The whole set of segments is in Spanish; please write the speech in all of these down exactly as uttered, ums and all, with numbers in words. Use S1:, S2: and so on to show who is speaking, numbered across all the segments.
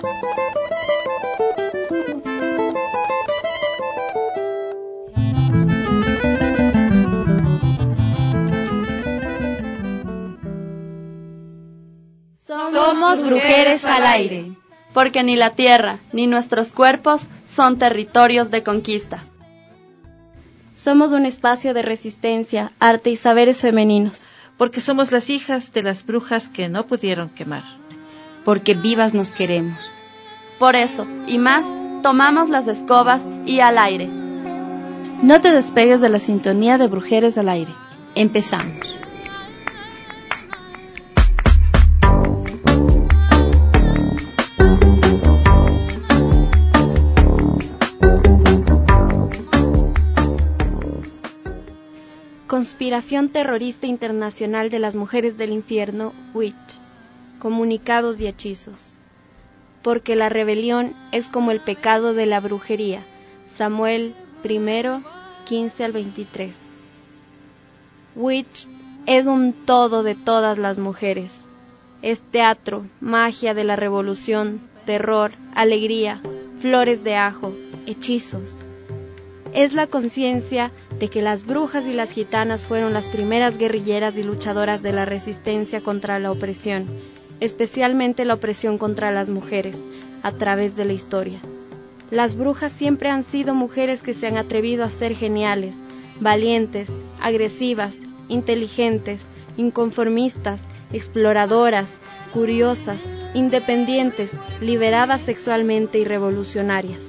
S1: Somos Brujeres al Aire, porque ni la tierra ni nuestros cuerpos son territorios de conquista.
S2: Somos un espacio de resistencia, arte y saberes femeninos.
S3: Porque somos las hijas de las brujas que no pudieron quemar.
S4: Porque vivas nos queremos.
S1: Por eso, y más, tomamos las escobas y al aire.
S2: No te despegues de la sintonía de Brujeres al Aire.
S4: Empezamos.
S2: Conspiración terrorista internacional de las mujeres del infierno, Witch. Comunicados y hechizos. Porque la rebelión es como el pecado de la brujería. Samuel primero, quince al veintitrés. Witch es un todo de todas las mujeres. Es teatro, magia de la revolución, terror, alegría, flores de ajo, hechizos. Es la conciencia de que las brujas y las gitanas fueron las primeras guerrilleras y luchadoras de la resistencia contra la opresión, especialmente la opresión contra las mujeres, a través de la historia. Las brujas siempre han sido mujeres que se han atrevido a ser geniales, valientes, agresivas, inteligentes, inconformistas, exploradoras, curiosas, independientes, liberadas sexualmente y revolucionarias.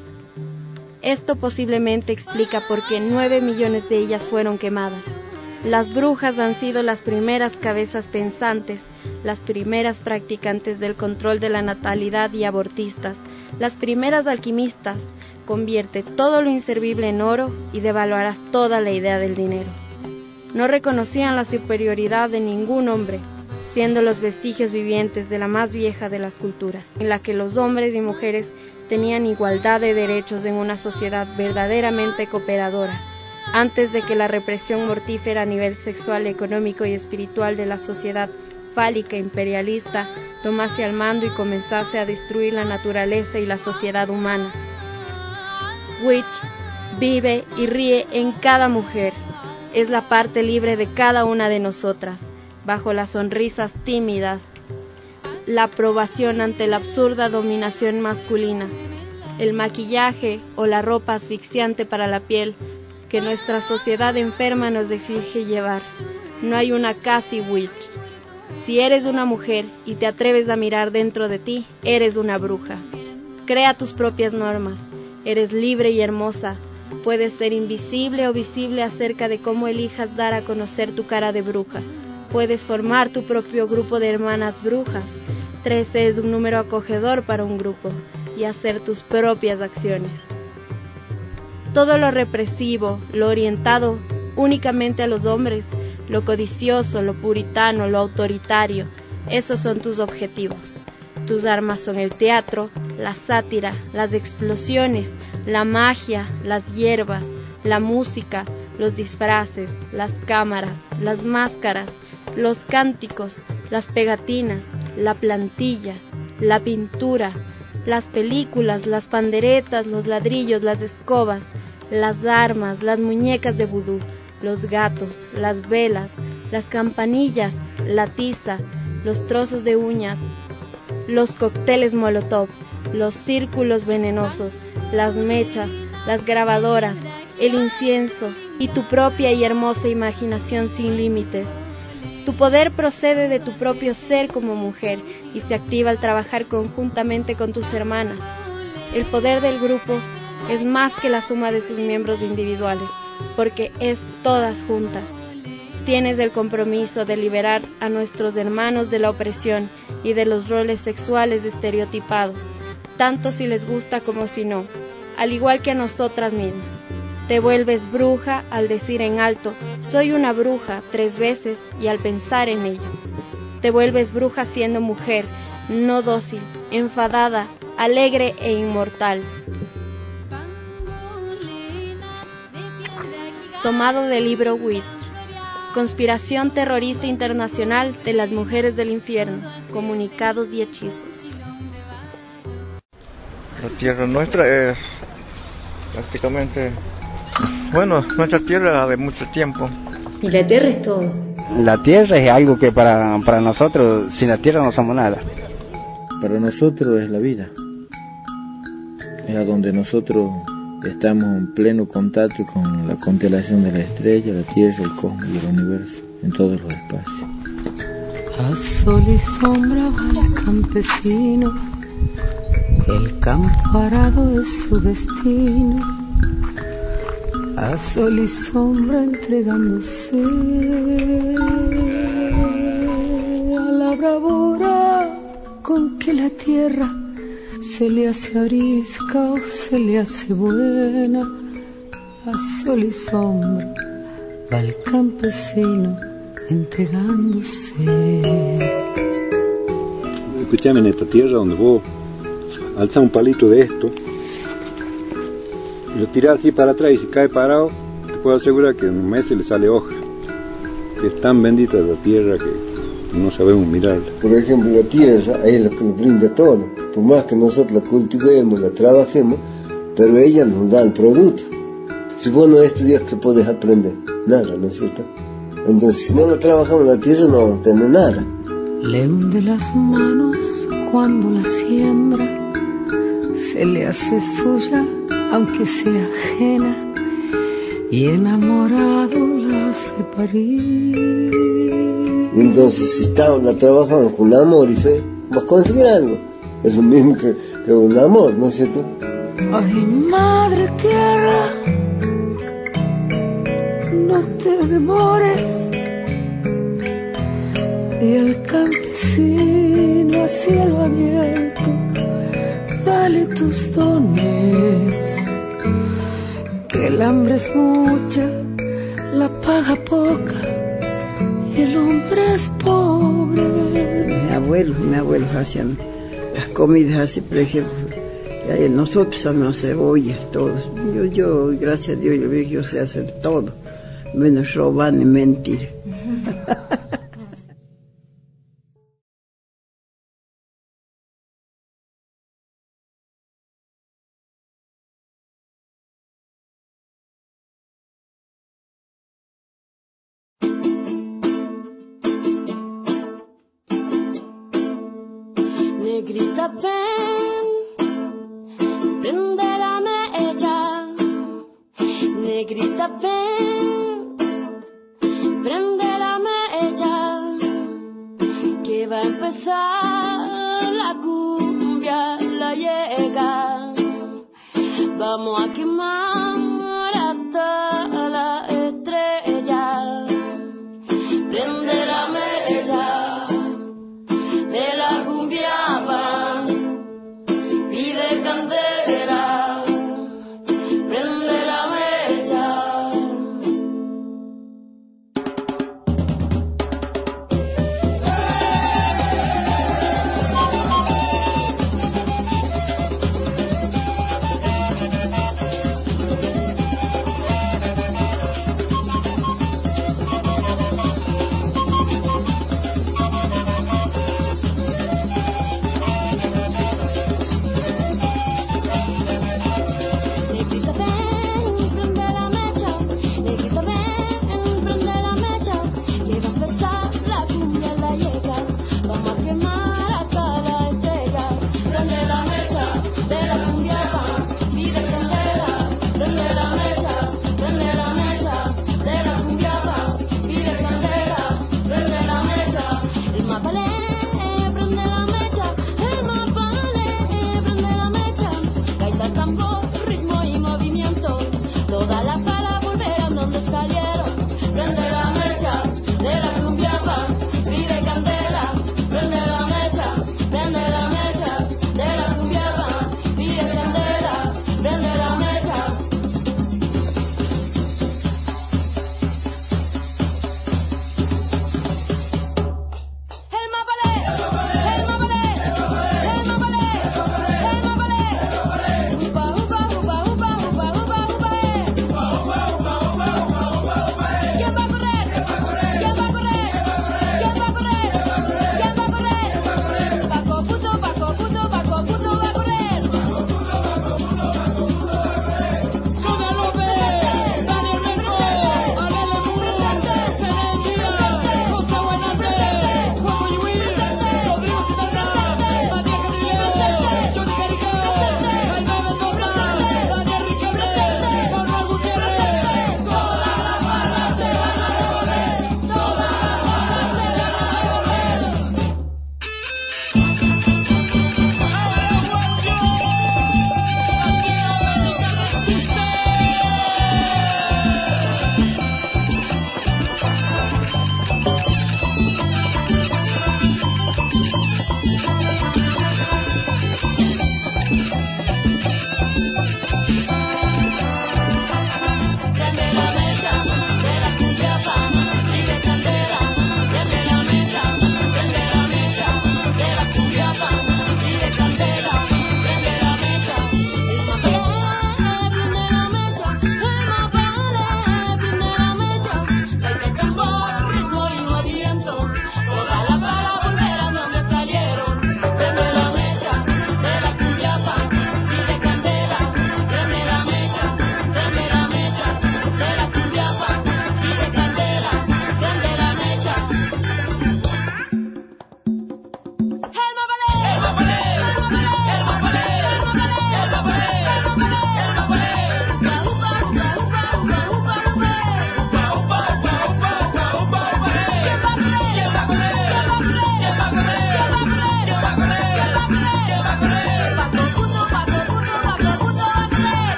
S2: Esto posiblemente explica por qué nueve millones de ellas fueron quemadas. Las brujas han sido las primeras cabezas pensantes, las primeras practicantes del control de la natalidad y abortistas, las primeras alquimistas. Convierte todo lo inservible en oro y devaluarás toda la idea del dinero. No reconocían la superioridad de ningún hombre, siendo los vestigios vivientes de la más vieja de las culturas, en la que los hombres y mujeres tenían igualdad de derechos en una sociedad verdaderamente cooperadora, antes de que la represión mortífera a nivel sexual, económico y espiritual de la sociedad fálica imperialista tomase al mando y comenzase a destruir la naturaleza y la sociedad humana. Witch vive y ríe en cada mujer, es la parte libre de cada una de nosotras, bajo las sonrisas tímidas, la aprobación ante la absurda dominación masculina, el maquillaje o la ropa asfixiante para la piel que nuestra sociedad enferma nos exige llevar. No hay una casi witch. Si eres una mujer y te atreves a mirar dentro de ti, eres una bruja. Crea tus propias normas. Eres libre y hermosa. Puedes ser invisible o visible acerca de cómo elijas dar a conocer tu cara de bruja. Puedes formar tu propio grupo de hermanas brujas. Trece es un número acogedor para un grupo, y hacer tus propias acciones. Todo lo represivo, lo orientado únicamente a los hombres, lo codicioso, lo puritano, lo autoritario, esos son tus objetivos. Tus armas son el teatro, la sátira, las explosiones, la magia, las hierbas, la música, los disfraces, las cámaras, las máscaras, los cánticos, las pegatinas, la plantilla, la pintura, las películas, las panderetas, los ladrillos, las escobas, las armas, las muñecas de vudú, los gatos, las velas, las campanillas, la tiza, los trozos de uñas, los cócteles molotov, los círculos venenosos, las mechas, las grabadoras, el incienso y tu propia y hermosa imaginación sin límites. Tu poder procede de tu propio ser como mujer y se activa al trabajar conjuntamente con tus hermanas. El poder del grupo es más que la suma de sus miembros individuales, porque es todas juntas. Tienes el compromiso de liberar a nuestros hermanos de la opresión y de los roles sexuales estereotipados, tanto si les gusta como si no, al igual que a nosotras mismas. Te vuelves bruja al decir en alto, soy una bruja, tres veces y al pensar en ello. Te vuelves bruja siendo mujer, no dócil, enfadada, alegre e inmortal. Tomado del libro Witch. Conspiración terrorista internacional de las mujeres del infierno, comunicados y hechizos.
S5: La tierra nuestra es prácticamente, bueno, nuestra tierra de mucho tiempo.
S4: Y la tierra es todo.
S6: La tierra es algo que para, para nosotros, sin la tierra no somos nada.
S7: Para nosotros es la vida. Es a donde nosotros estamos en pleno contacto con la constelación de la estrella, la tierra, el cosmos y el universo, en todos los espacios.
S8: A sol y sombra va el campesino, el campo arado es su destino. A sol y sombra entregándose a la bravura con que la tierra se le hace arisca o se le hace buena. A sol y sombra va el campesino entregándose.
S9: Escuchame, en esta tierra donde vos alzas un palito de esto y lo tirás así para atrás y si cae parado, te puedo asegurar que en un mes se le sale hoja, que es tan bendita la tierra que no sabemos mirarla.
S10: Por ejemplo, la tierra es la que nos brinda todo, por más que nosotros la cultivemos, la trabajemos, pero ella nos da el producto. Si vos no estudias, ¿qué podés aprender? Nada, ¿no es cierto? Entonces, si no lo trabajamos la tierra, no vamos a tener nada.
S8: Le hunde las manos cuando la siembra, se le hace suya aunque sea ajena, y enamorado la hace parir.
S10: Y entonces, si estamos, la trabajamos con amor y fe, vamos a conseguir algo. Es lo mismo que, que un amor, ¿no es cierto?
S8: Ay, madre tierra, no te demores. Y el campesino a cielo abierto, dale tus dones, que el hambre es mucha, la paga poca y el hombre es pobre.
S11: Mi abuelo, mi abuelo hacían las comidas así, por ejemplo, y nosotros hacemos cebollas, todos. Yo, yo, gracias a Dios, yo, yo sé hacer todo, menos robar ni mentir.
S12: Negrita, ven, prende la mecha. Negrita, ven, prende la mecha, que va a empezar la cumbia, la llega. Vamos a quemar hasta la estrella. Prende la mecha de la cumbia.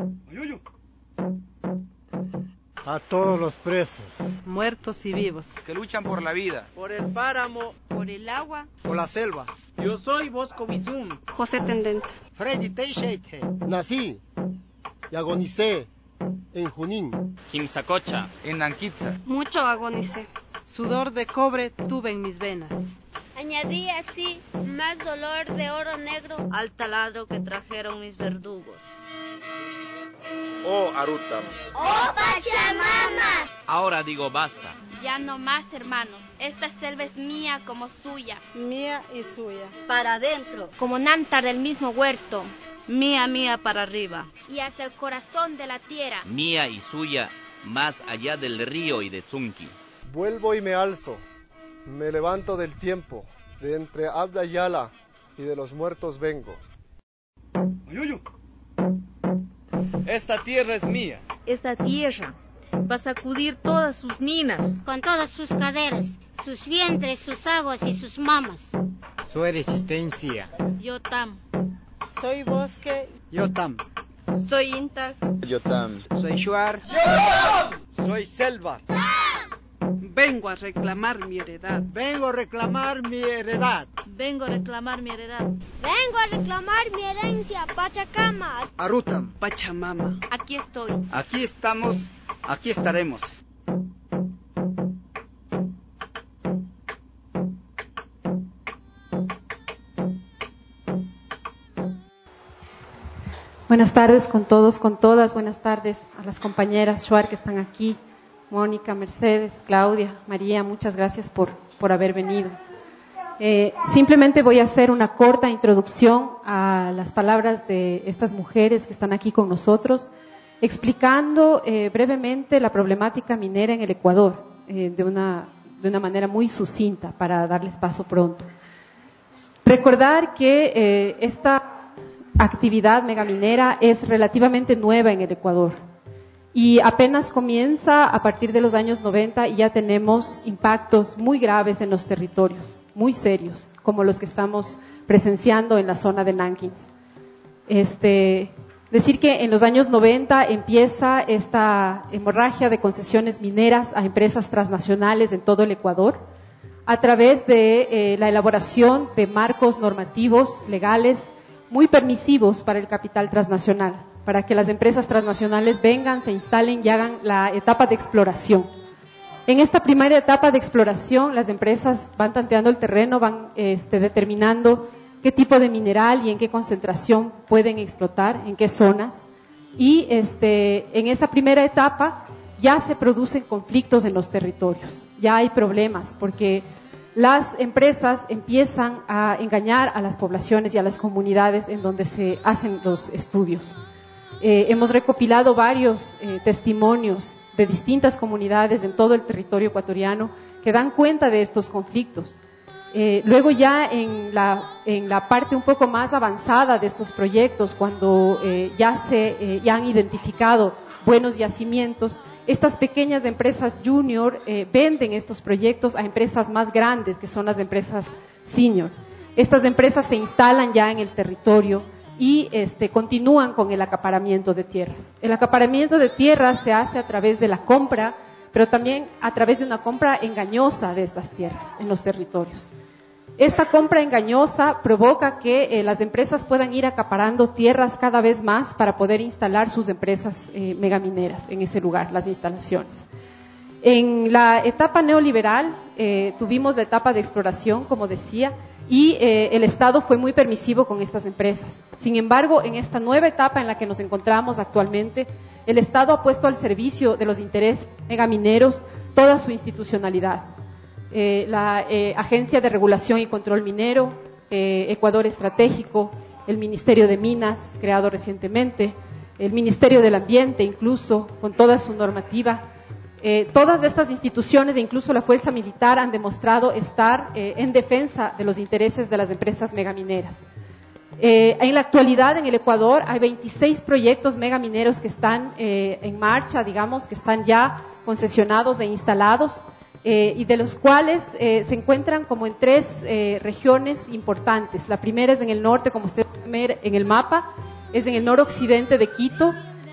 S13: A todos los presos,
S14: muertos y vivos,
S15: que luchan por la vida,
S16: por el páramo,
S14: por el agua,
S13: por la selva.
S16: Yo soy Bosco Bizum,
S1: José Tendencia,
S13: Freddy Teixeira. Nací y agonicé en Junín,
S15: Quimsacocha, en Nanquitza.
S1: Mucho agonicé.
S14: Sudor de cobre tuve en mis venas.
S12: Añadí así más dolor de oro negro
S17: al taladro que trajeron mis verdugos.
S15: Oh Arutam,
S12: oh Pachamama.
S15: Ahora digo basta.
S1: Ya no más, hermanos. Esta selva es mía como suya.
S14: Mía y suya.
S17: Para adentro.
S1: Como nántar del mismo huerto.
S17: Mía, mía para arriba.
S1: Y hacia el corazón de la tierra.
S15: Mía y suya, más allá del río y de Tzunqui.
S13: Vuelvo y me alzo. Me levanto del tiempo. De entre Abda y Yala y de los muertos vengo.
S15: Esta tierra es mía.
S17: Esta tierra va a sacudir todas sus minas.
S12: Con todas sus caderas, sus vientres, sus aguas y sus mamas.
S6: Su resistencia.
S17: Yotam.
S14: Soy bosque.
S6: Yotam.
S17: Soy Inta.
S15: Yotam.
S6: Soy Shuar.
S13: Soy selva.
S14: Vengo a reclamar mi heredad.
S13: Vengo a reclamar mi heredad.
S17: Vengo a reclamar mi heredad.
S12: Vengo a reclamar mi herencia, Pachacama.
S6: Arutam.
S14: Pachamama.
S1: Aquí estoy.
S6: Aquí estamos, aquí estaremos.
S18: Buenas tardes con todos, con todas. Buenas tardes a las compañeras Shuar que están aquí. Mónica, Mercedes, Claudia, María, muchas gracias por, por haber venido. Eh, simplemente voy a hacer una corta introducción a las palabras de estas mujeres que están aquí con nosotros, explicando eh, brevemente la problemática minera en el Ecuador, eh, de una, de una manera muy sucinta para darles paso pronto. Recordar que eh, esta actividad megaminera es relativamente nueva en el Ecuador. Y apenas comienza a partir de los años noventa y ya tenemos impactos muy graves en los territorios, muy serios, como los que estamos presenciando en la zona de Nankins. Este, decir que en los años noventa empieza esta hemorragia de concesiones mineras a empresas transnacionales en todo el Ecuador, a través de eh, la elaboración de marcos normativos legales muy permisivos para el capital transnacional, para que las empresas transnacionales vengan, se instalen y hagan la etapa de exploración. En esta primera etapa de exploración, las empresas van tanteando el terreno, van este, determinando qué tipo de mineral y en qué concentración pueden explotar, en qué zonas. Y este, en esa primera etapa ya se producen conflictos en los territorios, ya hay problemas, porque las empresas empiezan a engañar a las poblaciones y a las comunidades en donde se hacen los estudios. Eh, hemos recopilado varios eh, testimonios de distintas comunidades en todo el territorio ecuatoriano que dan cuenta de estos conflictos. Eh, luego ya en la, en la parte un poco más avanzada de estos proyectos, cuando eh, ya se eh, ya han identificado buenos yacimientos, estas pequeñas empresas junior eh, venden estos proyectos a empresas más grandes, que son las empresas senior. Estas empresas se instalan ya en el territorio y este, continúan con el acaparamiento de tierras. El acaparamiento de tierras se hace a través de la compra, pero también a través de una compra engañosa de estas tierras en los territorios. Esta compra engañosa provoca que eh, las empresas puedan ir acaparando tierras cada vez más para poder instalar sus empresas eh, megamineras en ese lugar, las instalaciones. En la etapa neoliberal eh, tuvimos la etapa de exploración, como decía, y eh, el Estado fue muy permisivo con estas empresas. Sin embargo, en esta nueva etapa en la que nos encontramos actualmente, el Estado ha puesto al servicio de los intereses megamineros toda su institucionalidad. Eh, la eh, Agencia de Regulación y Control Minero, eh, Ecuador Estratégico, el Ministerio de Minas, creado recientemente, el Ministerio del Ambiente incluso, con toda su normativa. Eh, todas estas instituciones e incluso la fuerza militar han demostrado estar eh, en defensa de los intereses de las empresas megamineras. Eh, en la actualidad en el Ecuador hay veintiséis proyectos megamineros que están eh, en marcha, digamos, que están ya concesionados e instalados, eh, y de los cuales eh, se encuentran como en tres eh, regiones importantes. La primera es en el norte, como ustedes pueden ver en el mapa, es en el noroccidente de Quito,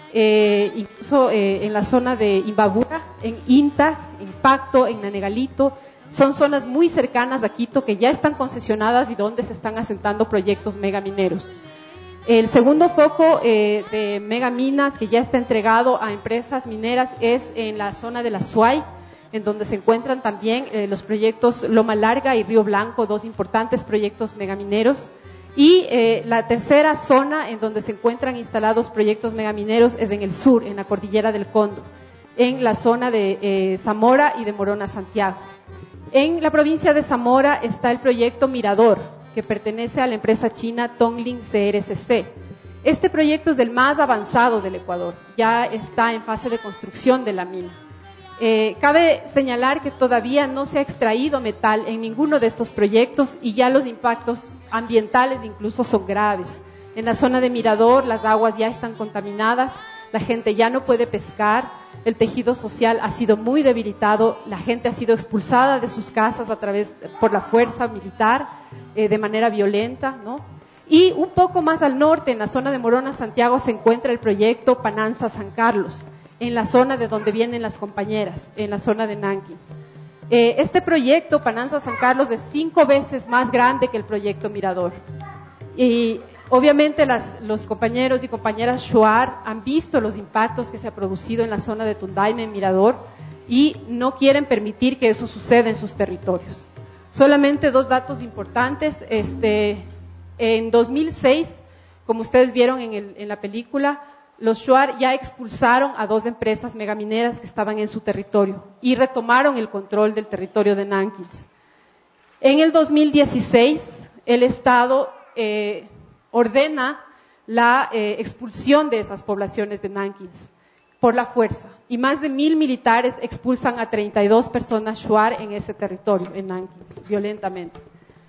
S18: eh, incluso eh, en la zona de Imbabura, en Inta, en Pacto, en Nanegalito. Son zonas muy cercanas a Quito que ya están concesionadas y donde se están asentando proyectos megamineros. El segundo foco eh, de megaminas que ya está entregado a empresas mineras es en la zona de la Suay, en donde se encuentran también eh, los proyectos Loma Larga y Río Blanco, dos importantes proyectos megamineros. Y eh, la tercera zona en donde se encuentran instalados proyectos megamineros es en el sur, en la cordillera del Cóndor, en la zona de eh, Zamora y de Morona, Santiago. En la provincia de Zamora está el proyecto Mirador, que pertenece a la empresa china Tongling C R C C. Este proyecto es el más avanzado del Ecuador, ya está en fase de construcción de la mina. Eh, cabe señalar que todavía no se ha extraído metal en ninguno de estos proyectos y ya los impactos ambientales incluso son graves. En la zona de Mirador las aguas ya están contaminadas, la gente ya no puede pescar, el tejido social ha sido muy debilitado, la gente ha sido expulsada de sus casas a través por la fuerza militar eh, de manera violenta, ¿no? Y un poco más al norte, en la zona de Morona, Santiago, se encuentra el proyecto Pananza San Carlos, en la zona de donde vienen las compañeras, en la zona de Nankins. Eh, este proyecto, Pananza San Carlos, es cinco veces más grande que el proyecto Mirador. Y obviamente las, los compañeros y compañeras Shuar han visto los impactos que se ha producido en la zona de Tundaime, en Mirador, y no quieren permitir que eso suceda en sus territorios. Solamente dos datos importantes. Este, en dos mil seis, como ustedes vieron en, el, en la película, los Shuar ya expulsaron a dos empresas megamineras que estaban en su territorio y retomaron el control del territorio de Nankins. En el dos mil dieciséis, el Estado eh, ordena la eh, expulsión de esas poblaciones de Nankins por la fuerza, y más de mil militares expulsan a treinta y dos personas Shuar en ese territorio, en Nankins, violentamente.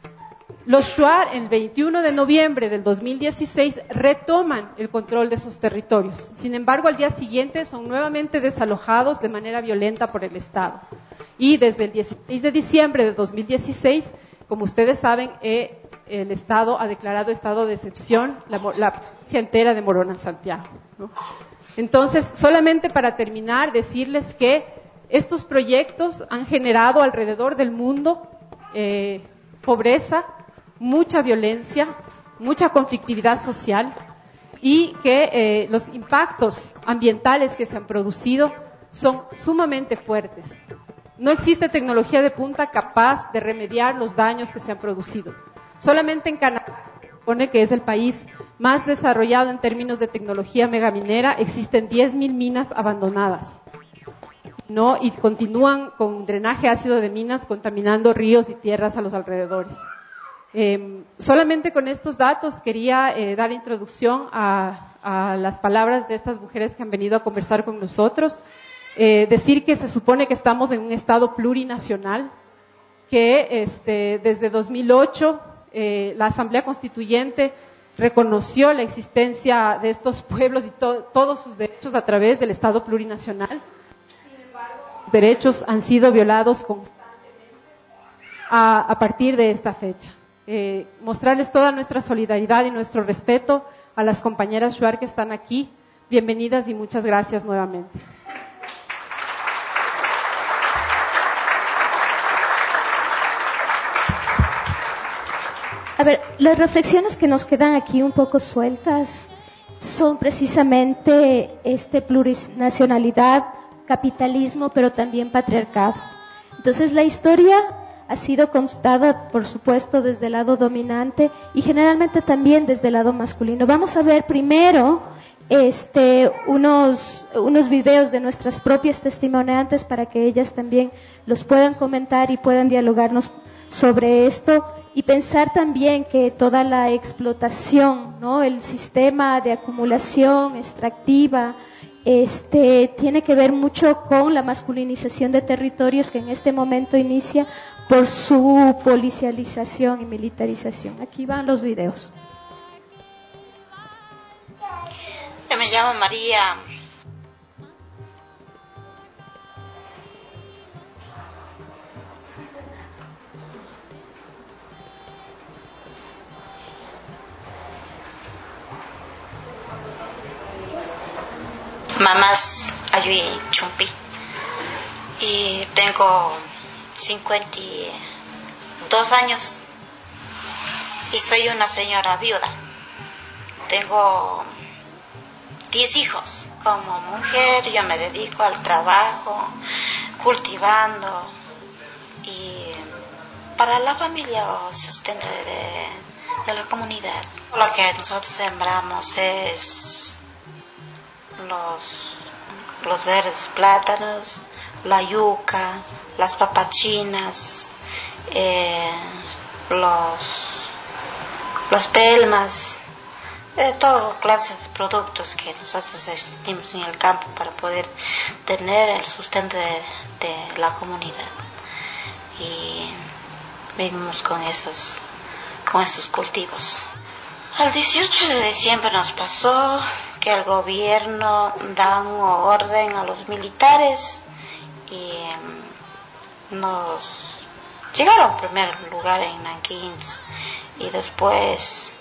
S18: Los Shuar, el veintiuno de noviembre del dos mil dieciséis, retoman el control de esos territorios. Sin embargo, al día siguiente son nuevamente desalojados de manera violenta por el Estado. Y desde el dieciséis de diciembre de dos mil dieciséis, como ustedes saben, eh, el Estado ha declarado estado de excepción la, la provincia entera de Morona, Santiago, ¿no? Entonces, solamente para terminar, decirles que estos proyectos han generado alrededor del mundo eh, pobreza, mucha violencia, mucha conflictividad social, y que eh, los impactos ambientales que se han producido son sumamente fuertes. No existe tecnología de punta capaz de remediar los daños que se han producido. Solamente en Canadá, que se supone que es el país más desarrollado en términos de tecnología megaminera, existen diez mil minas abandonadas, ¿no? Y continúan con drenaje ácido de minas contaminando ríos y tierras a los alrededores. Eh, solamente con estos datos quería eh, dar introducción a, a las palabras de estas mujeres que han venido a conversar con nosotros. Eh, decir que se supone que estamos en un estado plurinacional, que este, desde dos mil ocho eh, la Asamblea Constituyente reconoció la existencia de estos pueblos y to- todos sus derechos a través del estado plurinacional. Sin embargo, los derechos han sido violados constantemente a, a partir de esta fecha. Eh, mostrarles toda nuestra solidaridad y nuestro respeto a las compañeras Shuar que están aquí. Bienvenidas y muchas gracias nuevamente.
S19: A ver, las reflexiones que nos quedan aquí un poco sueltas son precisamente este plurinacionalidad, capitalismo, pero también patriarcado. Entonces la historia ha sido contada, por supuesto, desde el lado dominante y generalmente también desde el lado masculino. Vamos a ver primero este, unos, unos videos de nuestras propias testimoniantes para que ellas también los puedan comentar y puedan dialogarnos sobre esto, y pensar también que toda la explotación, ¿no?, el sistema de acumulación extractiva, este, tiene que ver mucho con la masculinización de territorios que en este momento inicia por su policialización y militarización. Aquí van los videos.
S20: Yo me llamo María. mamás Ayuy Chumpi. Y tengo cincuenta y dos años y soy una señora viuda. Tengo diez hijos. Como mujer yo me dedico al trabajo, cultivando y para la familia o sustento de, de la comunidad. Lo que nosotros sembramos es los, los verdes plátanos, la yuca, las papachinas, eh, los, las pelmas, eh, todas clases de productos que nosotros existimos en el campo para poder tener el sustento de, de la comunidad. Y vivimos con esos, con esos cultivos. El dieciocho de diciembre nos pasó que el gobierno da una orden a los militares y nos llegaron en primer lugar en Nanquín y después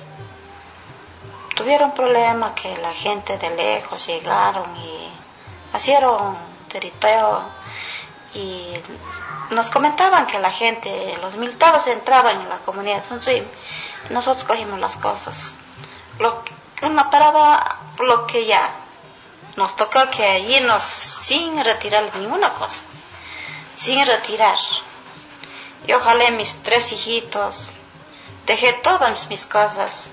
S20: tuvieron problemas que la gente de lejos llegaron y hicieron tiriteo y nos comentaban que la gente, los militares entraban en la comunidad Tzontzoyim. Nosotros cogimos las cosas, lo, una parada, lo que ya nos tocó que irnos sin retirar ninguna cosa, sin retirar. Yo jalé mis tres hijitos, dejé todas mis cosas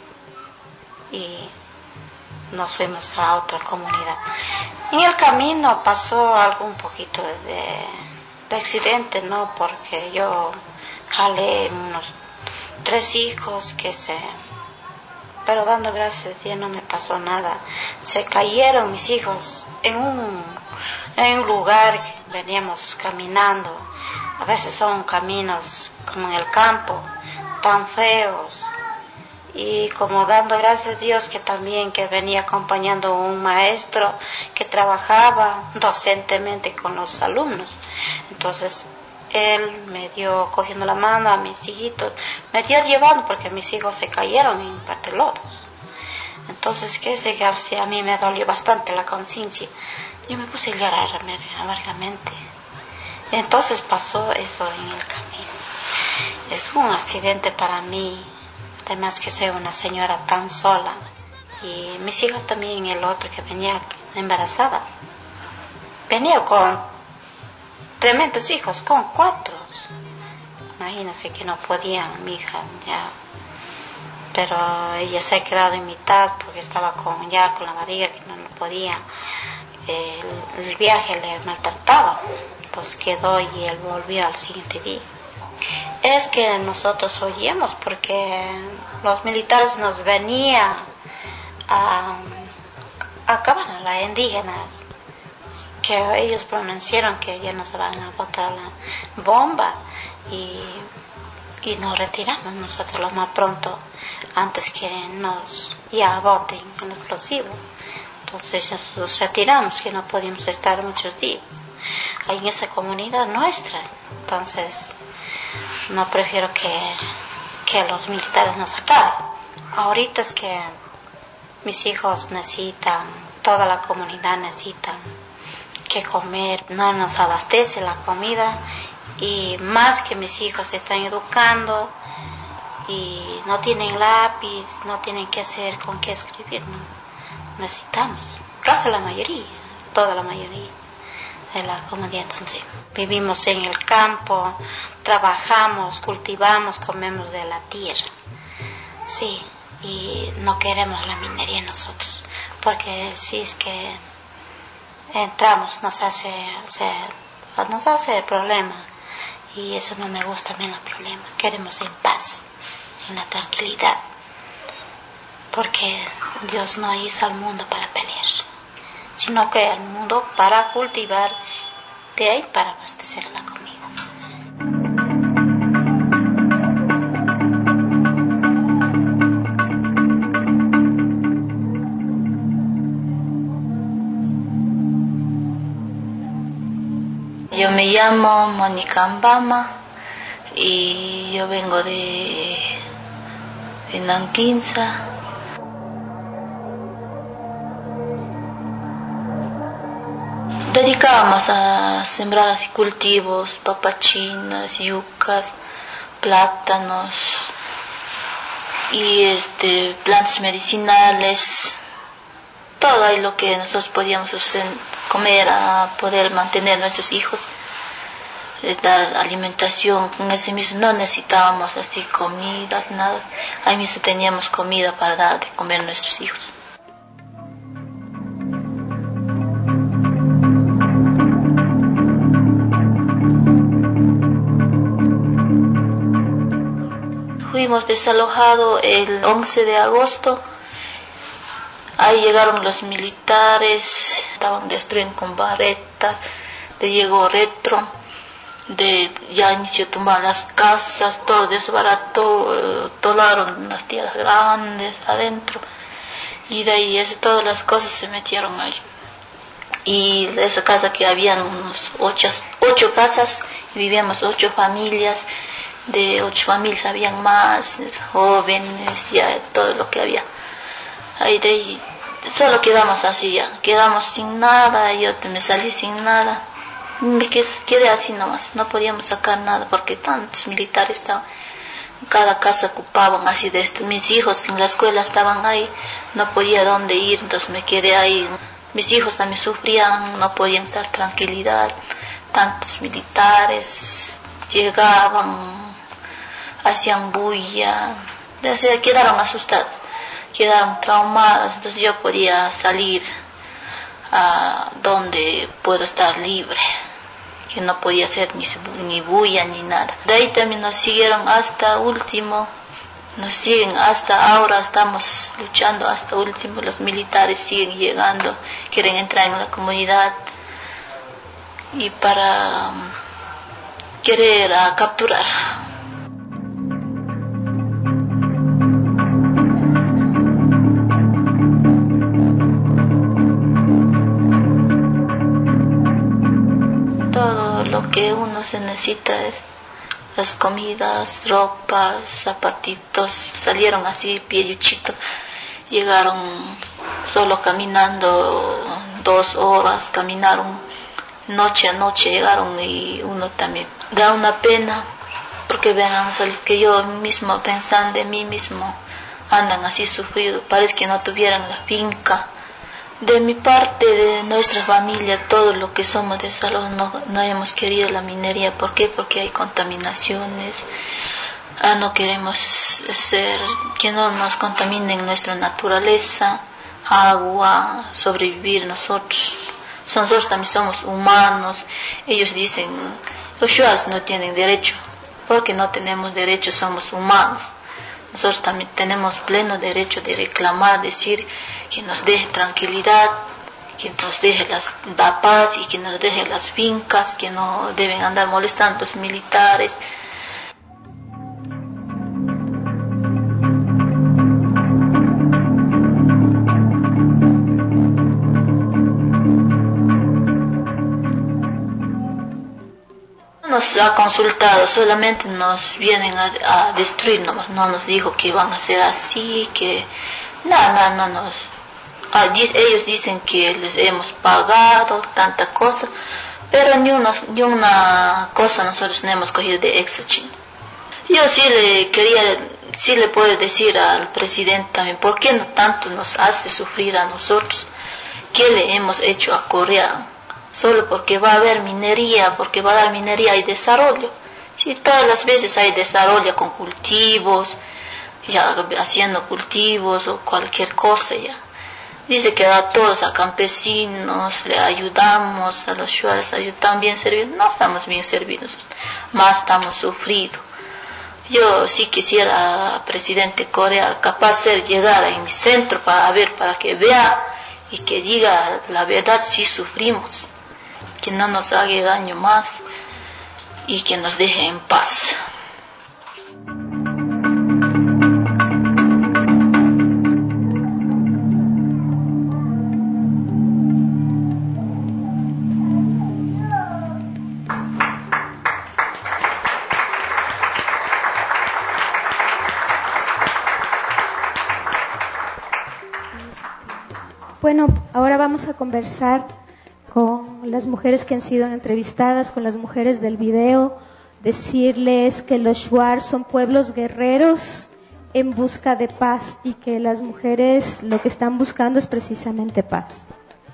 S20: y nos fuimos a otra comunidad. En el camino pasó algo un poquito de, de accidente, ¿no? Porque yo jalé unos tres hijos que se... Pero dando gracias a Dios no me pasó nada. Se cayeron mis hijos en un, en un lugar que veníamos caminando. A veces son caminos como en el campo, tan feos. Y como dando gracias a Dios que también que venía acompañando un maestro que trabajaba docentemente con los alumnos. Entonces él me dio cogiendo la mano a mis hijitos, me dio llevando porque mis hijos se cayeron en un par de lodos. Entonces que ese si a mí me dolió bastante la conciencia. Yo me puse a llorar amargamente. Entonces pasó eso en el camino. Es un accidente para mí, además que soy una señora tan sola. Y mis hijos también, el otro que venía embarazada. Venía con tremendos hijos, con cuatro. Imagínense que no podían, mi hija ya. Pero ella se ha quedado en mitad porque estaba con ya con la barriga que no lo podía. El, el viaje le maltrataba. Entonces quedó y él volvió al siguiente día. Es que nosotros oímos porque los militares nos venían a, a acabar a las indígenas, que ellos pronunciaron que ya nos van a botar la bomba y, y nos retiramos nosotros lo más pronto antes que nos ya boten el explosivo. Entonces nos retiramos, que no podíamos estar muchos días ahí en esa comunidad nuestra. Entonces no prefiero que, que los militares nos acaben. Ahorita es que mis hijos necesitan, toda la comunidad necesita que comer, no nos abastece la comida y más que mis hijos se están educando y no tienen lápiz, no tienen qué hacer, con qué escribir, no necesitamos, casi la mayoría, toda la mayoría de la comunidad Tzontzoyim. Vivimos en el campo, trabajamos, cultivamos, comemos de la tierra, sí, y no queremos la minería nosotros, porque si es que entramos nos hace, o sea, nos hace problema y eso no me gusta a mí el problema. Queremos en paz, en la tranquilidad, porque Dios no hizo al mundo para pelear, sino que el mundo para cultivar, de ahí para abastecer la comida.
S21: Yo me llamo Mónica Ambama y yo vengo de, de Nanquinza. dedicábamos a sembrar así cultivos, papachinas, yucas, plátanos y este plantas medicinales, todo ahí lo que nosotros podíamos hacer, comer, a poder mantener a nuestros hijos, dar alimentación. Con ese mismo no necesitábamos así comidas, nada, ahí mismo teníamos comida para dar de comer a nuestros hijos. Fuimos desalojados el once de agosto, ahí llegaron los militares, estaban destruyendo con barretas, de llegó retro, de ya inició a tumbar las casas, todo desbarató, eh, tolaron las tierras grandes adentro, y de ahí ese, todas las cosas se metieron ahí. Y de esa casa que habían unos ocho, ocho casas, y vivíamos ocho familias, de ocho familias habían más, jóvenes, ya todo lo que había. Ahí de ahí solo quedamos así ya, quedamos sin nada, yo me salí sin nada, me quedé así nomás, no podíamos sacar nada porque tantos militares estaban, cada casa ocupaban así de esto, mis hijos en la escuela estaban ahí, no podía dónde ir, entonces me quedé ahí, mis hijos también sufrían, no podían estar tranquilidad, tantos militares llegaban, hacían bulla, o sea, quedaron asustados, quedaron traumados, entonces yo podía salir a donde puedo estar libre, que no podía hacer ni, ni bulla ni nada. De ahí también nos siguieron hasta último, nos siguen hasta ahora, estamos luchando hasta último, los militares siguen llegando, quieren entrar en la comunidad y para um, querer uh, capturar. Todo lo que uno se necesita es las comidas, ropas, zapatitos, salieron así pielluchito, llegaron solo caminando dos horas, caminaron noche a noche, llegaron y uno también da una pena porque vean salir que yo mismo pensando de mí mismo andan así sufridos, parece que no tuvieran la finca. De mi parte, de nuestra familia, todo lo que somos de salud, no, no hemos querido la minería. ¿Por qué? Porque hay contaminaciones. Ah, no queremos ser, que no nos contaminen nuestra naturaleza, agua, sobrevivir nosotros. Nosotros también somos humanos. Ellos dicen, los shuars no tienen derecho. Porque no tenemos derecho, somos humanos. Nosotros también tenemos pleno derecho de reclamar, decir que nos deje tranquilidad, que nos deje las, la paz y que nos deje las fincas, que no deben andar molestando a los militares. Nos ha consultado, solamente nos vienen a, a destruirnos, no nos dijo que iban a ser así, que nada, no, no nos, ah, ellos dicen que les hemos pagado tanta cosa, pero ni una, ni una cosa nosotros no hemos cogido de Exachín. Yo sí le quería, sí le puedo decir al presidente también, ¿por qué no tanto nos hace sufrir a nosotros? ¿Qué le hemos hecho a Corea? Solo porque va a haber minería, porque va a haber minería hay desarrollo. Sí, todas las veces hay desarrollo con cultivos, ya haciendo cultivos o cualquier cosa ya. Dice que a todos, a campesinos, le ayudamos, a los shuars ayudamos bien servidos. No estamos bien servidos, más estamos sufridos. Yo sí quisiera, presidente Corea, capaz de llegar a mi centro para ver, para que vea y que diga la verdad, si sufrimos, que no nos haga daño más y que nos deje en paz.
S19: Bueno, ahora vamos a conversar con las mujeres que han sido entrevistadas, con las mujeres del video, decirles que los shuar son pueblos guerreros en busca de paz y que las mujeres lo que están buscando es precisamente paz.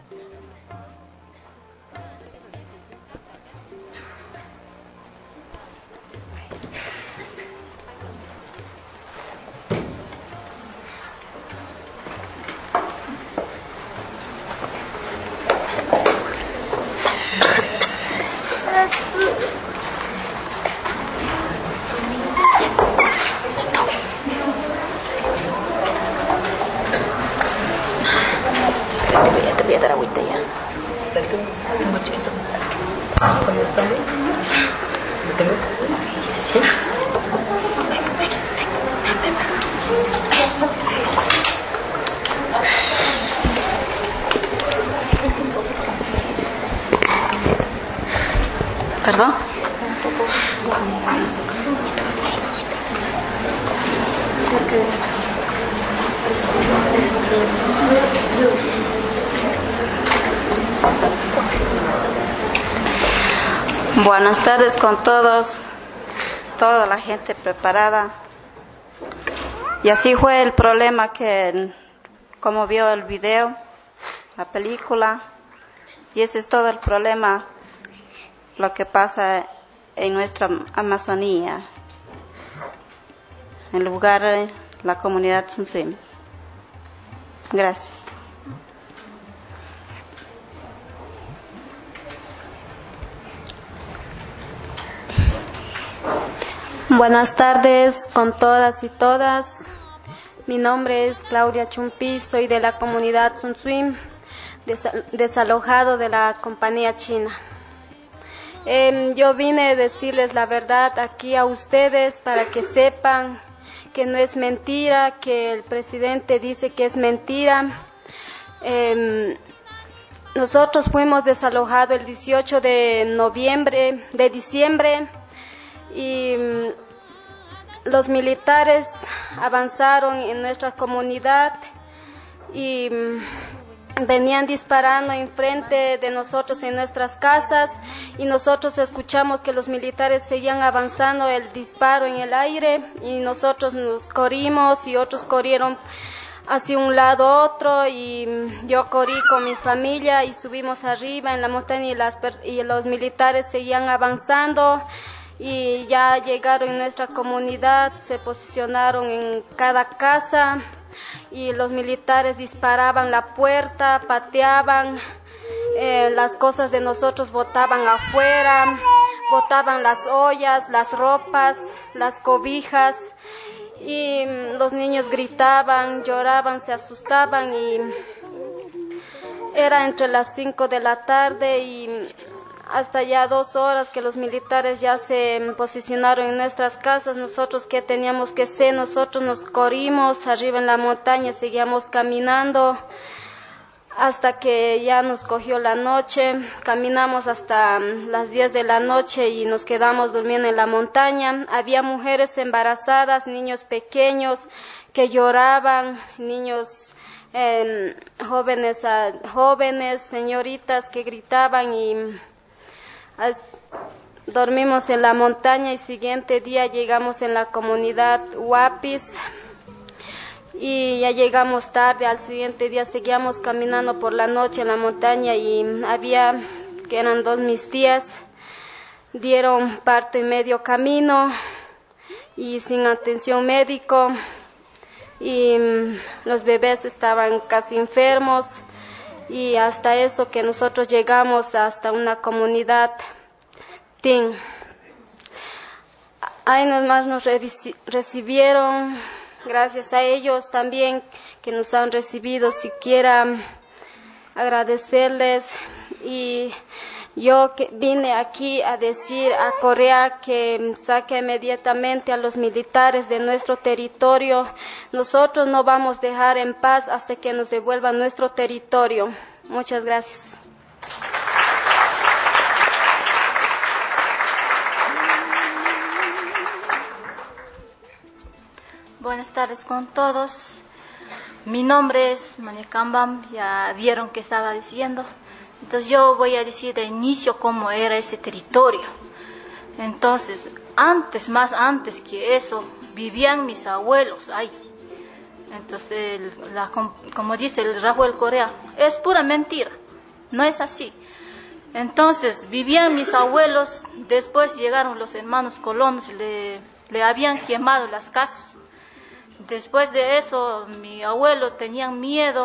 S21: Te voy a dar agüita ya. ¿La tengo? ¿Tengo chiquito? ¿Cómo está? ¿Lo tengo? Sí. ¿Perdón? Sí que... Buenas tardes con todos, toda la gente preparada. Y así fue el problema que, como vio el video, la película, y ese es todo el problema, lo que pasa en nuestra Amazonía, en el lugar de la comunidad Tzutzim. Gracias.
S2: Buenas tardes con todas y todas. Mi nombre es Claudia Chumpi, soy de la comunidad Tzutzim, des- desalojado de la compañía china. Eh, yo vine a decirles la verdad aquí a ustedes para que sepan que no es mentira, que el presidente dice que es mentira. Eh, nosotros fuimos desalojados el dieciocho de noviembre, de diciembre, y los militares avanzaron en nuestra comunidad y venían disparando enfrente de nosotros en nuestras casas, y nosotros escuchamos que los militares seguían avanzando, el disparo en el aire, y nosotros nos corrimos y otros corrieron hacia un lado otro, y yo corrí con mi familia y subimos arriba en la montaña, y, las, y los militares seguían avanzando y ya llegaron en nuestra comunidad, se posicionaron en cada casa y los militares disparaban la puerta, pateaban eh, las cosas de nosotros, botaban afuera, botaban las ollas, las ropas, las cobijas, y los niños gritaban, lloraban, se asustaban, y era entre las cinco de la tarde y hasta ya dos horas que los militares ya se posicionaron en nuestras casas. Nosotros, ¿qué teníamos que hacer? Nosotros nos corrimos arriba en la montaña, seguíamos caminando hasta que ya nos cogió la noche. Caminamos hasta las diez de la noche y nos quedamos durmiendo en la montaña. Había mujeres embarazadas, niños pequeños que lloraban, niños eh, jóvenes, uh, jóvenes, señoritas que gritaban, y dormimos en la montaña. Y siguiente día llegamos en la comunidad Huapis y ya llegamos tarde. Al siguiente día seguíamos caminando por la noche en la montaña y había, que eran dos mis tías, dieron parto en medio camino y sin atención médico, y los bebés estaban casi enfermos. Y hasta eso que nosotros llegamos hasta una comunidad Tin. Ahí nomás nos recibieron, gracias a ellos también que nos han recibido. Siquiera agradecerles. Y yo que vine aquí a decir a Corea que saque inmediatamente a los militares de nuestro territorio. Nosotros no vamos a dejar en paz hasta que nos devuelvan nuestro territorio. Muchas gracias.
S21: Buenas tardes con todos. Mi nombre es María Cambam, ya vieron que estaba diciendo. Entonces yo voy a decir de inicio cómo era ese territorio. Entonces, antes, más antes que eso, vivían mis abuelos ahí. Entonces, el, la, como dice el Rafael Correa, es pura mentira, no es así. Entonces, vivían mis abuelos, después llegaron los hermanos colonos, le, le habían quemado las casas. Después de eso, mi abuelo tenía miedo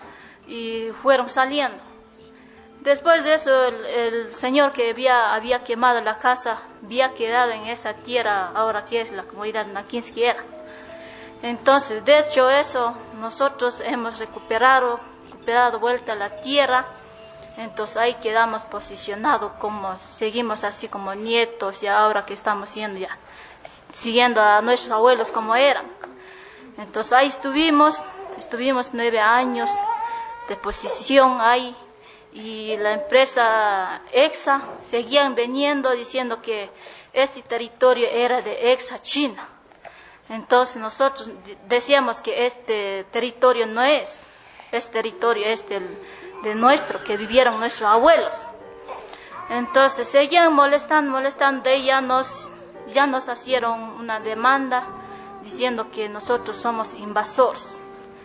S21: y fueron saliendo. Después de eso, el, el señor que había, había quemado la casa, había quedado en esa tierra, ahora que es la comunidad Naquinsquiera. Entonces, de hecho eso, nosotros hemos recuperado, recuperado vuelta a la tierra. Entonces ahí quedamos posicionados, como seguimos así como nietos, y ahora que estamos siendo ya, siguiendo a nuestros abuelos como eran. Entonces ahí estuvimos, estuvimos nueve años de posición ahí. Y la empresa EXA seguían viniendo diciendo que este territorio era de EXA China. Entonces nosotros decíamos que este territorio no es, este territorio es del, de nuestro, que vivieron nuestros abuelos. Entonces seguían molestando, molestando, y ya nos, ya nos hicieron una demanda diciendo que nosotros somos invasores.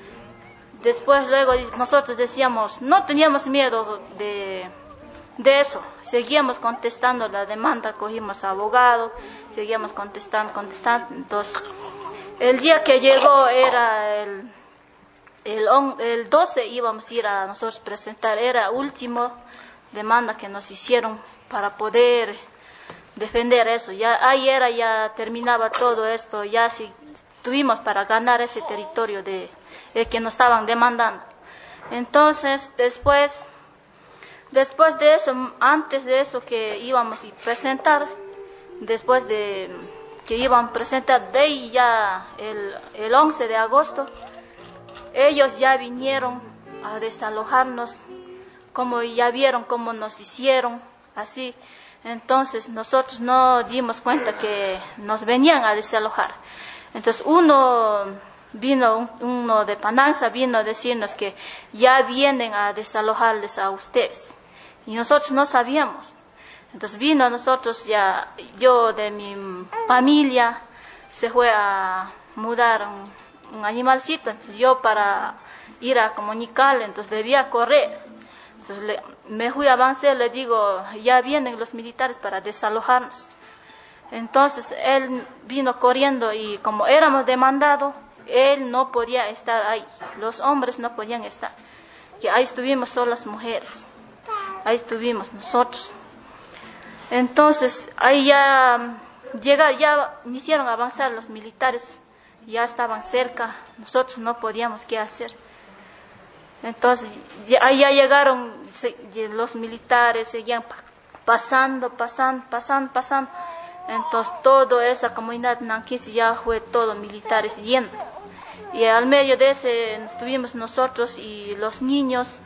S21: Después luego nosotros decíamos, no teníamos miedo de, de eso, seguíamos contestando la demanda, cogimos abogado, seguíamos contestando, contestando. Entonces, el día que llegó era el, el, el doce, íbamos a ir a nosotros presentar, era último demanda que nos hicieron para poder defender eso. Ya ahí era, ya terminaba todo esto, ya si tuvimos para ganar ese territorio de el que nos estaban demandando. Entonces, después, después de eso, antes de eso que íbamos a presentar, después de que iban a presentar, de ahí ya el, el once de agosto, ellos ya vinieron a desalojarnos, como ya vieron cómo nos hicieron, así. Entonces, nosotros no dimos cuenta que nos venían a desalojar. Entonces, uno vino uno de Pananza, vino a decirnos que ya vienen a desalojarles a ustedes. Y nosotros no sabíamos. Entonces vino a nosotros ya, yo de mi familia, se fue a mudar un, un animalcito. Entonces yo para ir a comunicarle, entonces debía correr. Entonces le, me fui a avanzar, le digo, ya vienen los militares para desalojarnos. Entonces él vino corriendo y como éramos demandados, él no podía estar ahí, los hombres no podían estar, que ahí estuvimos solo las mujeres, ahí estuvimos nosotros. Entonces ahí ya llega, ya hicieron avanzar los militares, ya estaban cerca, nosotros no podíamos qué hacer. Entonces ahí ya llegaron los militares, seguían pasando, pasando, pasando, pasando. Entonces toda esa comunidad Nanquis ya fue todo militares yendo. Y al medio de ese estuvimos nosotros y los niños.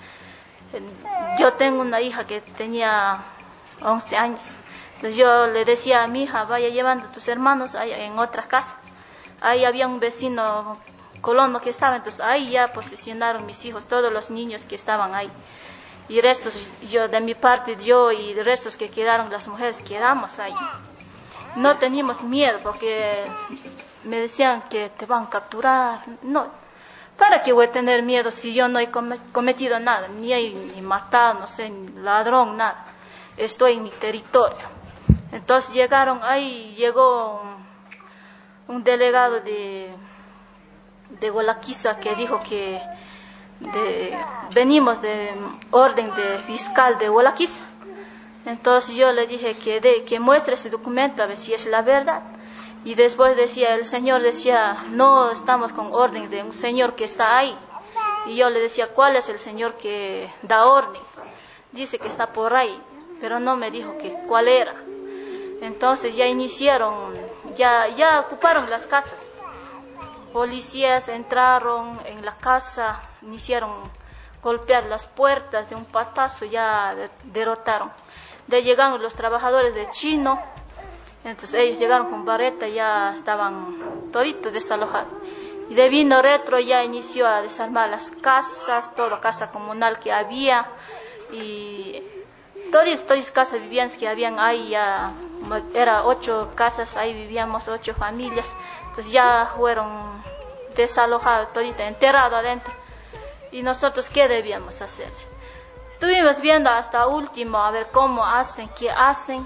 S21: Yo tengo una hija que tenía once años. Entonces yo le decía a mi hija, vaya llevando a tus hermanos ahí en otra casa. Ahí había un vecino colono que estaba, entonces ahí ya posicionaron mis hijos, todos los niños que estaban ahí. Y restos, yo de mi parte, yo y de restos que quedaron, las mujeres quedamos ahí. No teníamos miedo porque me decían que te van a capturar. No, ¿para qué voy a tener miedo si yo no he cometido nada? Ni he ni matado, no sé, ni ladrón, nada. Estoy en mi territorio. Entonces llegaron, ahí llegó un, un delegado de, de Gualaquiza que dijo que de, venimos de orden de fiscal de Gualaquiza. Entonces yo le dije que, de, que muestre ese documento a ver si es la verdad. Y después decía, el señor decía, no estamos con orden de un señor que está ahí. Y yo le decía, ¿cuál es el señor que da orden? Dice que está por ahí, pero no me dijo que cuál era. Entonces ya iniciaron, ya, ya ocuparon las casas. Policías entraron en la casa, iniciaron golpear las puertas de un patazo, ya derrotaron. De llegaron los trabajadores de Chino, entonces ellos llegaron con barreta, ya estaban toditos desalojados. Y de Vino Retro ya inició a desarmar las casas, toda casa comunal que había, y todas, todas casas vivían que habían ahí ya, era ocho casas, ahí vivíamos ocho familias, pues ya fueron desalojados, todito enterrado adentro. Y nosotros, ¿qué debíamos hacer? Estuvimos viendo hasta último a ver cómo hacen, qué hacen.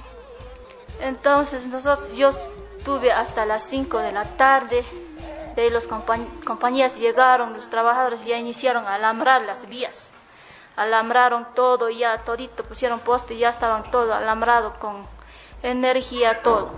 S21: Entonces nosotros, yo estuve hasta las cinco de la tarde, de ahí los compañ compañías llegaron, los trabajadores ya iniciaron a alambrar las vías. Alambraron todo, ya todito pusieron poste, ya estaban todo alambrado con energía, todo.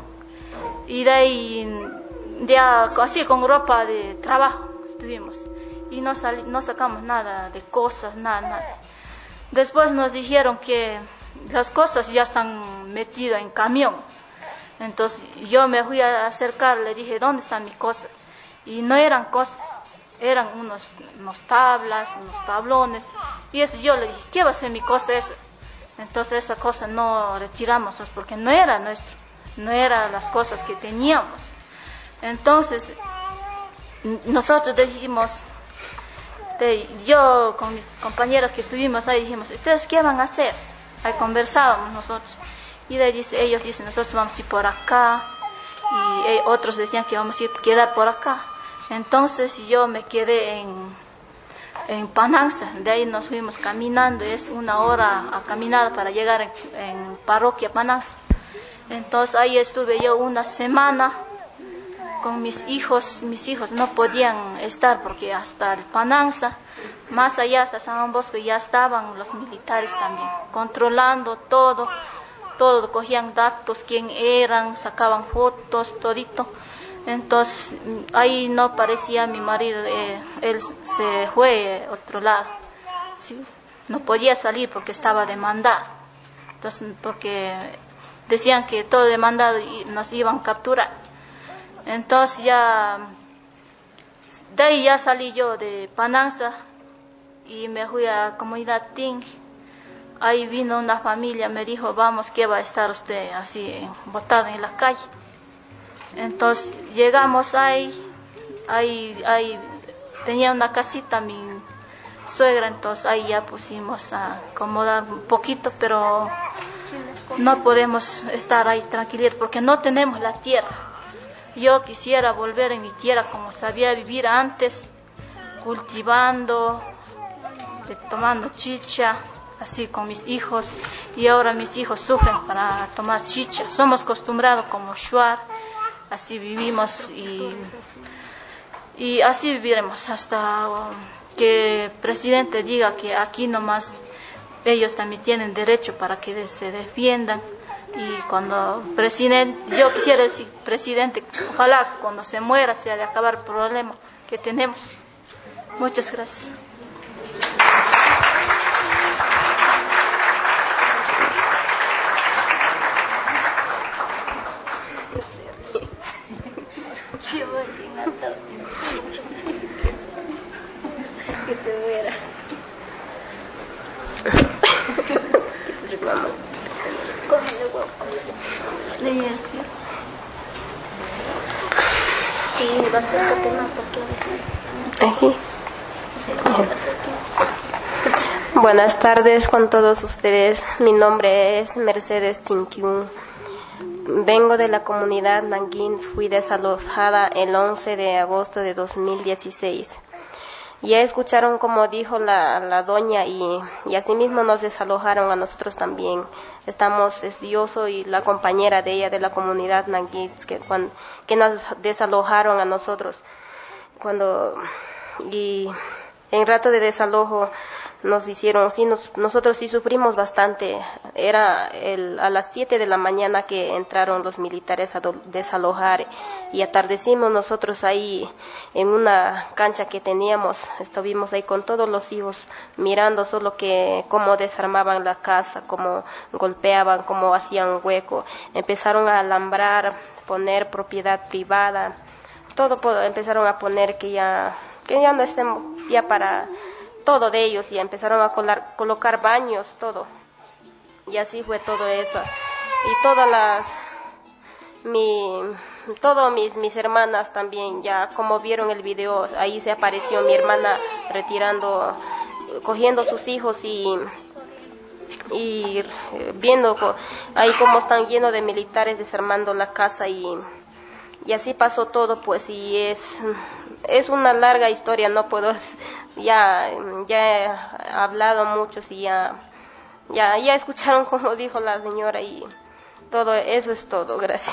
S21: Y de ahí, ya así con ropa de trabajo estuvimos. Y no, sali no sacamos nada de cosas, nada, nada. Después nos dijeron que las cosas ya están metidas en camión. Entonces yo me fui a acercar, le dije, ¿dónde están mis cosas? Y no eran cosas, eran unos, unos tablas, unos tablones. Y eso yo le dije, ¿qué va a ser mi cosa eso? Entonces esa cosa no retiramos, pues, porque no era nuestro, no eran las cosas que teníamos. Entonces nosotros dijimos, de, yo con mis compañeras que estuvimos ahí dijimos, ¿ustedes qué van a hacer? Ahí conversábamos nosotros. Y de ahí dice, ellos dicen, nosotros vamos a ir por acá. Y eh, otros decían que vamos a ir quedar por acá. Entonces yo me quedé en, en Pananza. De ahí nos fuimos caminando. Es una hora a caminar para llegar en, en Parroquia Pananza. Entonces ahí estuve yo una semana con mis hijos. Mis hijos no podían estar porque hasta el Pananza, más allá hasta San Bosco, ya estaban los militares también controlando todo. Todo, cogían datos, quién eran, sacaban fotos, todito. Entonces ahí no parecía mi marido, eh, él se fue a otro lado. ¿Sí? No podía salir porque estaba demandado. Entonces, porque decían que todo demandado y nos iban a capturar. Entonces ya, de ahí ya salí yo de Pananza y me fui a Comunidad Ting. Ahí vino una familia, me dijo, vamos, ¿qué va a estar usted así botado en la calle? Entonces llegamos ahí, ahí, ahí tenía una casita mi suegra, entonces ahí ya pusimos a acomodar un poquito, pero no podemos estar ahí tranquilos porque no tenemos la tierra. Yo quisiera volver en mi tierra como sabía vivir antes, cultivando, tomando chicha, así con mis hijos, y ahora mis hijos sufren para tomar chicha. Somos acostumbrados como shuar, así vivimos y, y así viviremos hasta que el presidente diga que aquí nomás ellos también tienen derecho para que se defiendan. Y cuando presidente, yo quisiera decir presidente, ojalá cuando se muera sea de acabar el problema que tenemos. Muchas gracias.
S3: Que te muera. Cógele huevo. Sí, acércate más porque
S22: Buenas tardes con todos ustedes. Mi nombre es Mercedes Chinquiún. Vengo de la comunidad Nanguín. Fui desalojada el once de agosto de dos mil dieciséis. Ya escucharon como dijo la, la doña y, y así mismo nos desalojaron a nosotros también. Estamos, es, yo soy la compañera de ella de la comunidad Nanguín que, cuando, que nos desalojaron a nosotros. Cuando, y en rato de desalojo nos hicieron, sí, nos, nosotros sí sufrimos bastante. Era el, a las siete de la mañana que entraron los militares a do, desalojar y atardecimos nosotros ahí en una cancha que teníamos. Estuvimos ahí con todos los hijos mirando solo que cómo desarmaban la casa, cómo golpeaban, cómo hacían hueco. Empezaron a alambrar, poner propiedad privada, todo, todo empezaron a poner que ya, que ya no estemos ya para todo de ellos, y empezaron a colar, colocar baños, todo, y así fue todo eso. Y todas las mi todos mis mis hermanas también, ya como vieron el video, ahí se apareció mi hermana retirando, cogiendo sus hijos y y viendo ahí cómo están llenos de militares desarmando la casa y, y así pasó todo, pues, y es, es una larga historia, no puedo, ya, ya he hablado muchos y ya, ya, ya escucharon como dijo la señora y todo, eso es todo, gracias.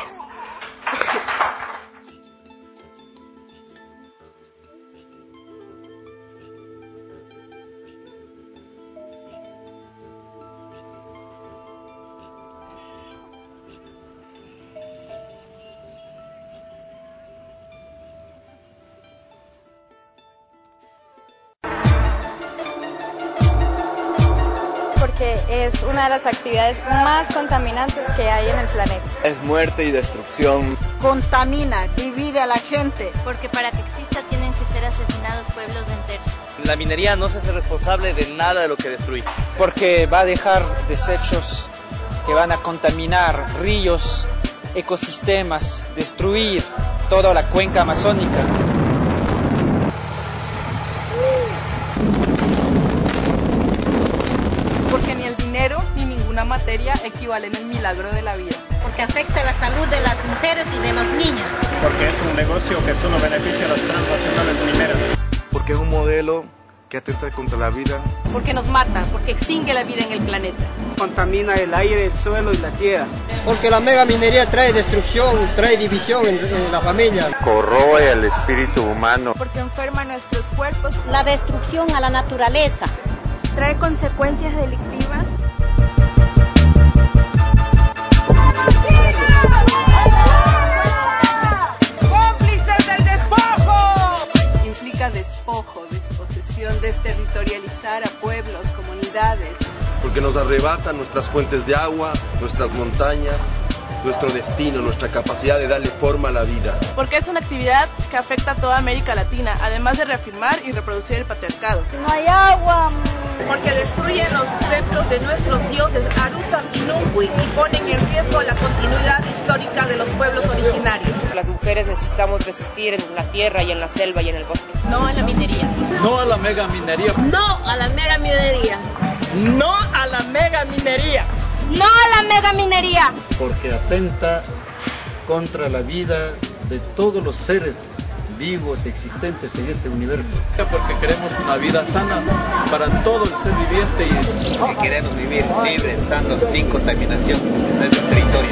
S4: Porque es una de las actividades más contaminantes que hay en el planeta.
S5: Es muerte y destrucción.
S17: Contamina, divide a la gente.
S23: Porque para que exista tienen que ser asesinados pueblos enteros.
S15: La minería no se hace responsable de nada de lo que destruye.
S24: Porque va a dejar desechos que van a contaminar ríos, ecosistemas, destruir toda la cuenca amazónica.
S17: Porque ni el dinero ni ninguna materia equivalen al milagro de la vida.
S12: Porque afecta la salud de las mujeres y de los niños.
S25: Porque es un negocio que solo beneficia a las transnacionales mineras.
S5: Porque es un modelo que atenta contra la vida.
S17: Porque nos mata, porque extingue la vida en el planeta.
S16: Contamina el aire, el suelo y la tierra.
S26: Porque la mega minería trae destrucción, trae división en, en la familia.
S9: Corroe el espíritu humano.
S17: Porque enferma nuestros cuerpos.
S12: La destrucción a la naturaleza.
S17: Trae consecuencias delictivas. ¡Cómplices del despojo! Implica despojo, disposesión, desterritorializar a pueblos, comunidades.
S27: Porque nos arrebatan nuestras fuentes de agua, nuestras montañas, nuestro destino, nuestra capacidad de darle forma a la vida.
S17: Porque es una actividad que afecta a toda América Latina, además de reafirmar y reproducir el patriarcado.
S4: No hay agua.
S17: Porque destruyen los templos de nuestros dioses Aruta y Nungui y ponen en riesgo la continuidad histórica de los pueblos originarios.
S16: Las mujeres necesitamos resistir en la tierra y en la selva y en el bosque.
S17: No a la minería.
S27: No a la mega minería.
S12: No a la mega minería.
S16: No a la mega minería.
S12: No a la mega minería.
S7: Porque atenta contra la vida de todos los seres vivos existentes en este universo.
S27: Porque queremos una vida sana para todo el ser viviente. Y
S5: porque queremos vivir libres, sanos, sin contaminación en nuestro territorio.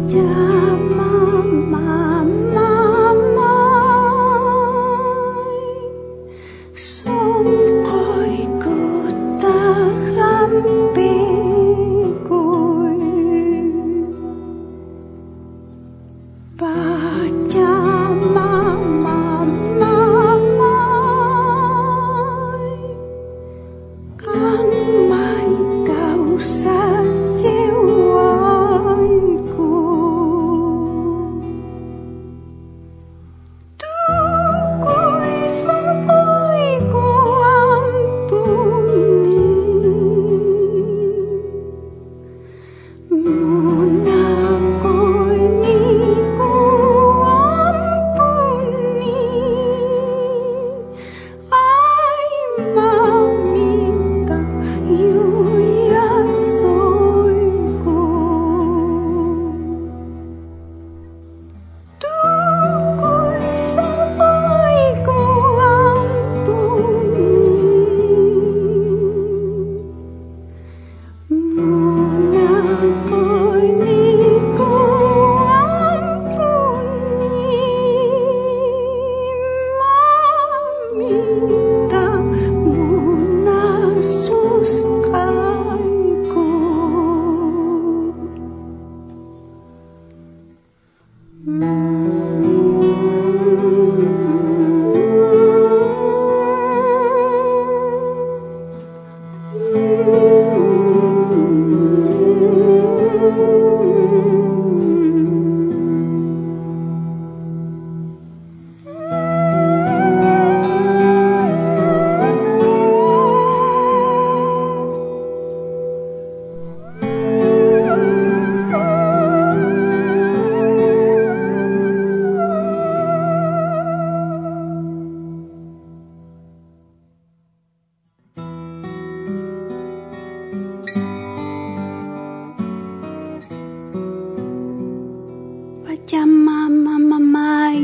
S1: Pachamamamamay,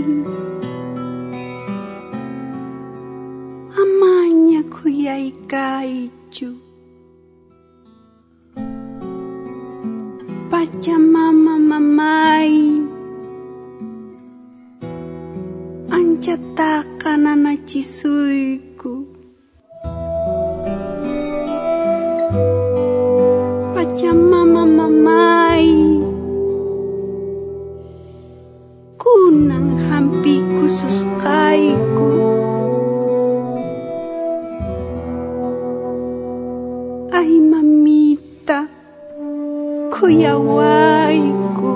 S1: amanya kuyaykaychu. Pachamamamamay, anchataqa nanachisuyku. Pachamamamamay, kunan hampi kususqayku. Ay mamita, kuyawayku.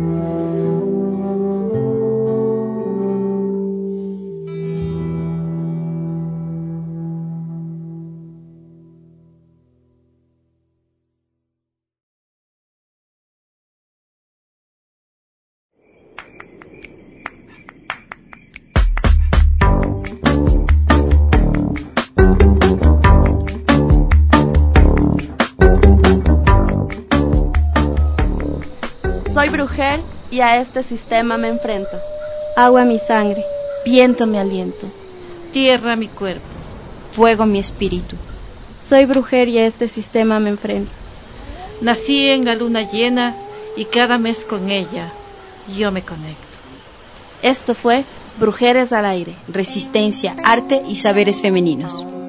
S2: Soy brujer y a este sistema me enfrento. Agua mi sangre,
S6: viento mi aliento, tierra mi cuerpo, fuego mi espíritu.
S2: Soy brujer y a este sistema me enfrento.
S6: Nací en la luna llena y cada mes con ella yo me conecto. Esto fue Brujeres al Aire, Resistencia, Arte y Saberes Femeninos.